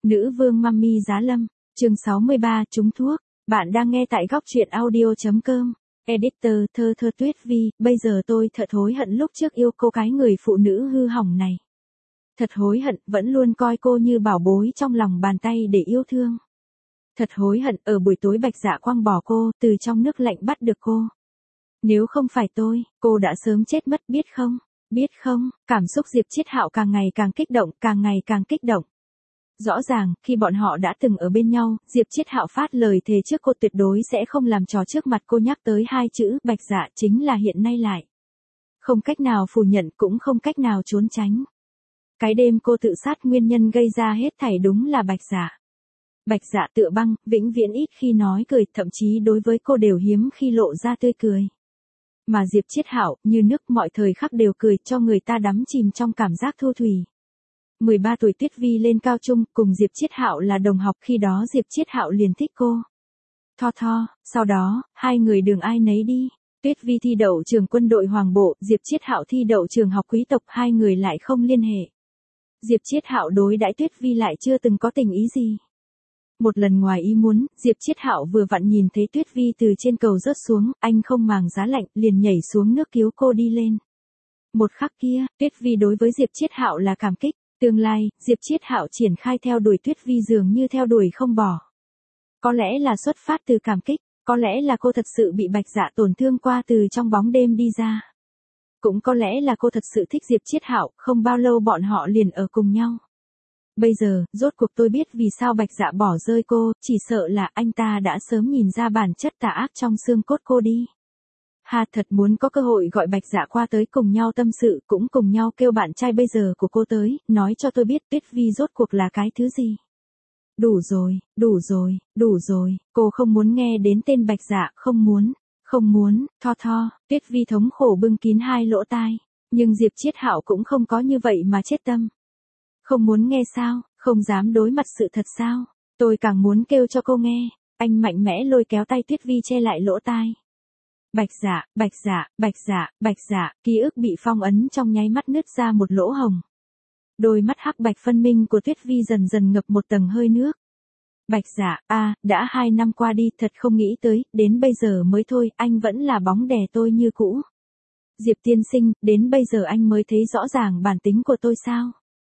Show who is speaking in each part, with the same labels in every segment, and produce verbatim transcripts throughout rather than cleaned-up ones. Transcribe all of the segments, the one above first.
Speaker 1: Nữ vương Mummy Giá Lâm, chương sáu mươi ba, trúng thuốc. Bạn đang nghe tại góc truyện audio.com. Editor, thơ thơ Tuyết Vi, bây giờ tôi thật hối hận lúc trước yêu cô cái người phụ nữ hư hỏng này. Thật hối hận, vẫn luôn coi cô như bảo bối trong lòng bàn tay để yêu thương. Thật hối hận, ở buổi tối Bạch Dạ quăng bỏ cô, từ trong nước lạnh bắt được cô. Nếu không phải tôi, cô đã sớm chết mất biết không? Biết không, cảm xúc Diệp Chiết Hạo càng ngày càng kích động, càng ngày càng kích động. Rõ ràng, khi bọn họ đã từng ở bên nhau, Diệp Chiết Hạo phát lời thề trước cô tuyệt đối sẽ không làm trò trước mặt cô nhắc tới hai chữ Bạch Dạ chính là hiện nay lại. Không cách nào phủ nhận cũng không cách nào trốn tránh. Cái đêm cô tự sát nguyên nhân gây ra hết thảy đúng là Bạch Dạ. Bạch Dạ tựa băng, vĩnh viễn ít khi nói cười, thậm chí đối với cô đều hiếm khi lộ ra tươi cười. Mà Diệp Chiết Hạo, như nước mọi thời khắc đều cười cho người ta đắm chìm trong cảm giác thu thủy. mười ba tuổi Tuyết Vi lên cao trung, cùng Diệp Chiết Hạo là đồng học, khi đó Diệp Chiết Hạo liền thích cô. Tho tho, sau đó, hai người đường ai nấy đi. Tuyết Vi thi đậu trường quân đội Hoàng Bộ, Diệp Chiết Hạo thi đậu trường học quý tộc, hai người lại không liên hệ. Diệp Chiết Hạo đối đãi Tuyết Vi lại chưa từng có tình ý gì. Một lần ngoài ý muốn, Diệp Chiết Hạo vừa vặn nhìn thấy Tuyết Vi từ trên cầu rớt xuống, anh không màng giá lạnh, liền nhảy xuống nước cứu cô đi lên. Một khắc kia, Tuyết Vi đối với Diệp Chiết Hạo là cảm kích. Tương lai, Diệp Chiết Hạo triển khai theo đuổi Tuyết Vi dường như theo đuổi không bỏ. Có lẽ là xuất phát từ cảm kích, có lẽ là cô thật sự bị Bạch Dạ tổn thương qua từ trong bóng đêm đi ra. Cũng có lẽ là cô thật sự thích Diệp Chiết Hạo, không bao lâu bọn họ liền ở cùng nhau. Bây giờ, rốt cuộc tôi biết vì sao Bạch Dạ bỏ rơi cô, chỉ sợ là anh ta đã sớm nhìn ra bản chất tà ác trong xương cốt cô đi. Hà thật muốn có cơ hội gọi Bạch Dạ qua tới cùng nhau tâm sự, cũng cùng nhau kêu bạn trai bây giờ của cô tới, nói cho tôi biết Tuyết Vi rốt cuộc là cái thứ gì. Đủ rồi, đủ rồi, đủ rồi, cô không muốn nghe đến tên Bạch Dạ, không muốn, không muốn, tho tho, Tuyết Vi thống khổ bưng kín hai lỗ tai, nhưng Diệp Chiết Hạo cũng không có như vậy mà chết tâm. Không muốn nghe sao, không dám đối mặt sự thật sao, tôi càng muốn kêu cho cô nghe, anh mạnh mẽ lôi kéo tay Tuyết Vi che lại lỗ tai. Bạch Dạ, Bạch Dạ, Bạch Dạ, Bạch Dạ, ký ức bị phong ấn trong nháy mắt nứt ra một lỗ hồng. Đôi mắt hắc bạch phân minh của Tuyết Vi dần dần ngập một tầng hơi nước. Bạch Dạ, a, à, đã hai năm qua đi, thật không nghĩ tới, đến bây giờ mới thôi, anh vẫn là bóng đè tôi như cũ. Diệp tiên sinh, đến bây giờ anh mới thấy rõ ràng bản tính của tôi sao?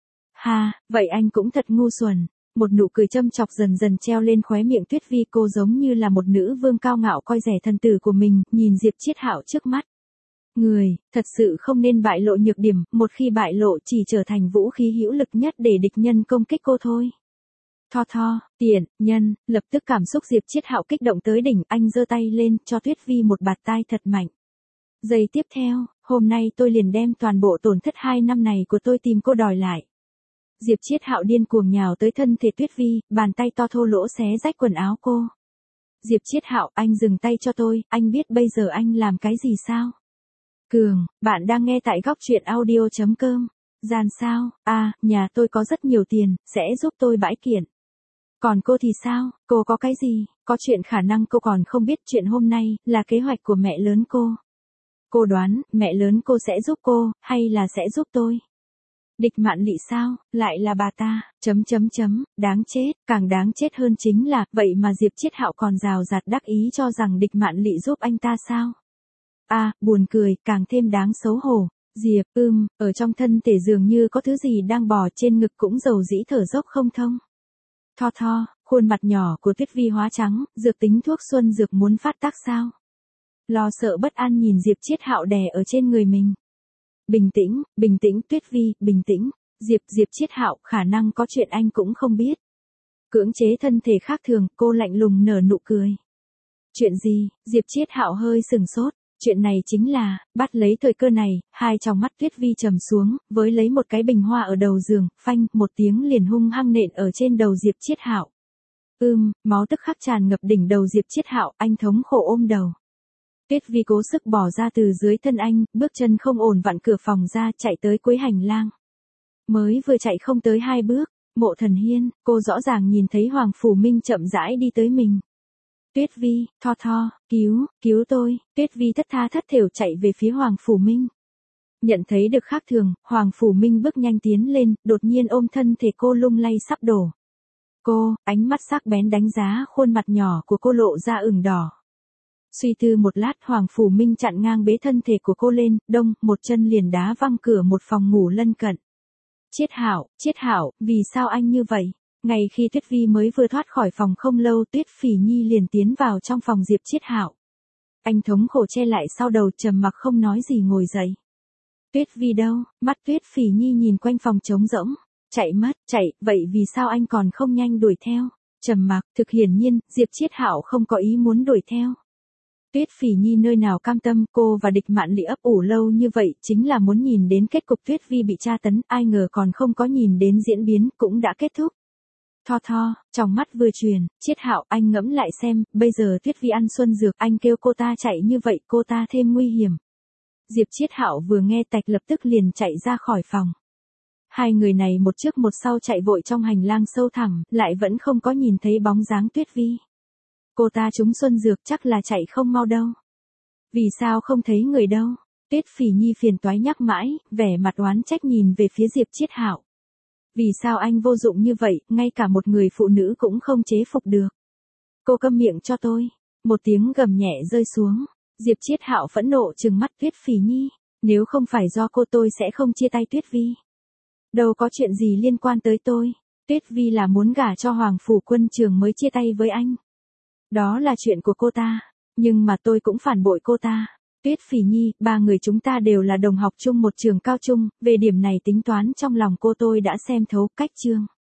Speaker 1: Ha, vậy anh cũng thật ngu xuẩn. Một nụ cười châm chọc dần dần treo lên khóe miệng Tuyết Vi, cô giống như là một nữ vương cao ngạo coi rẻ thần tử của mình, nhìn Diệp Chiết Hạo trước mắt. Người, thật sự không nên bại lộ nhược điểm, một khi bại lộ chỉ trở thành vũ khí hữu lực nhất để địch nhân công kích cô thôi. Tho tho, tiện, nhân, lập tức cảm xúc Diệp Chiết Hạo kích động tới đỉnh, anh giơ tay lên, cho Tuyết Vi một bạt tai thật mạnh. Giây tiếp theo, hôm nay tôi liền đem toàn bộ tổn thất hai năm này của tôi tìm cô đòi lại. Diệp Chiết Hạo điên cuồng nhào tới thân thể Tuyết Vi, bàn tay to thô lỗ xé rách quần áo cô. Diệp Chiết Hạo, anh dừng tay cho tôi, anh biết bây giờ anh làm cái gì sao? Cường, bạn đang nghe tại góc truyện audio.com. Gian sao, à, nhà tôi có rất nhiều tiền, sẽ giúp tôi bãi kiện. Còn cô thì sao, cô có cái gì? Có chuyện khả năng cô còn không biết, chuyện hôm nay, là kế hoạch của mẹ lớn cô. Cô đoán, mẹ lớn cô sẽ giúp cô, hay là sẽ giúp tôi? Địch Mạn Lị sao, lại là bà ta, chấm chấm chấm, đáng chết, càng đáng chết hơn chính là, vậy mà Diệp Chiết Hạo còn rào rạt đắc ý cho rằng Địch Mạn Lị giúp anh ta sao? À, buồn cười, càng thêm đáng xấu hổ. Diệp, ưm, ở trong thân thể dường như có thứ gì đang bò trên ngực, cũng dầu dĩ thở dốc không thông. Tho tho, khuôn mặt nhỏ của Tuyết Vi hóa trắng, dược tính thuốc xuân dược muốn phát tác sao? Lo sợ bất an nhìn Diệp Chiết Hạo đè ở trên người mình. Bình tĩnh, bình tĩnh Tuyết Vi, bình tĩnh. Diệp, Diệp Chiết Hạo, khả năng có chuyện anh cũng không biết. Cưỡng chế thân thể khác thường, cô lạnh lùng nở nụ cười. Chuyện gì? Diệp Chiết Hạo hơi sừng sốt. Chuyện này chính là, bắt lấy thời cơ này, hai tròng mắt Tuyết Vi trầm xuống, với lấy một cái bình hoa ở đầu giường, phanh, một tiếng liền hung hăng nện ở trên đầu Diệp Chiết Hạo. Ưm, máu tức khắc tràn ngập đỉnh đầu Diệp Chiết Hạo, anh thống khổ ôm đầu. Tuyết Vi cố sức bỏ ra từ dưới thân anh, bước chân không ổn vặn cửa phòng ra, chạy tới cuối hành lang. Mới vừa chạy không tới hai bước, Mộ Thần Hiên, cô rõ ràng nhìn thấy Hoàng Phủ Minh chậm rãi đi tới mình. Tuyết Vi, tho tho, cứu, cứu tôi, Tuyết Vi thất tha thất thểu chạy về phía Hoàng Phủ Minh. Nhận thấy được khác thường, Hoàng Phủ Minh bước nhanh tiến lên, đột nhiên ôm thân thể cô lung lay sắp đổ. cô, ánh mắt sắc bén đánh giá khuôn mặt nhỏ của cô lộ ra ửng đỏ. Suy tư một lát, Hoàng Phủ Minh chặn ngang bế thân thể của cô lên, đông, một chân liền đá văng cửa một phòng ngủ lân cận. Chiết Hạo, Chiết Hạo, vì sao anh như vậy? Ngay khi Tuyết Vi mới vừa thoát khỏi phòng không lâu, Tuyết Phỉ Nhi liền tiến vào trong phòng Diệp Chiết Hạo. Anh thống khổ che lại sau đầu, trầm mặc không nói gì ngồi dậy. Tuyết Vi đâu? Mắt Tuyết Phỉ Nhi nhìn quanh phòng trống rỗng. Chạy mất, chạy, vậy vì sao anh còn không nhanh đuổi theo? Trầm mặc, thực hiển nhiên, Diệp Chiết Hạo không có ý muốn đuổi theo. Tuyết Phỉ Nhi nơi nào cam tâm, cô và Địch Mạn Lị ấp ủ lâu như vậy chính là muốn nhìn đến kết cục Tuyết Vi bị tra tấn, ai ngờ còn không có nhìn đến diễn biến cũng đã kết thúc. Tho tho, trong mắt vừa truyền, Chiết Hạo, anh ngẫm lại xem, bây giờ Tuyết Vi ăn xuân dược, anh kêu cô ta chạy như vậy, cô ta thêm nguy hiểm. Diệp Chiết Hạo vừa nghe tạch lập tức liền chạy ra khỏi phòng. Hai người này một trước một sau chạy vội trong hành lang sâu thẳm, lại vẫn không có nhìn thấy bóng dáng Tuyết Vi. Cô ta trúng xuân dược chắc là chạy không mau đâu. Vì sao không thấy người đâu? Tuyết Phỉ Nhi phiền toái nhắc mãi, vẻ mặt oán trách nhìn về phía Diệp Chiết Hạo. Vì sao anh vô dụng như vậy, ngay cả một người phụ nữ cũng không chế phục được. Cô câm miệng cho tôi. Một tiếng gầm nhẹ rơi xuống. Diệp Chiết Hạo phẫn nộ trừng mắt Tuyết Phỉ Nhi. Nếu không phải do cô tôi sẽ không chia tay Tuyết Vi. Đâu có chuyện gì liên quan tới tôi. Tuyết Vi là muốn gả cho Hoàng Phủ Quân Trường mới chia tay với anh. Đó là chuyện của cô ta. Nhưng mà tôi cũng phản bội cô ta. Tuyết Phỉ Nhi, ba người chúng ta đều là đồng học chung một trường cao trung, về điểm này tính toán trong lòng cô tôi đã xem thấu. Cách chương.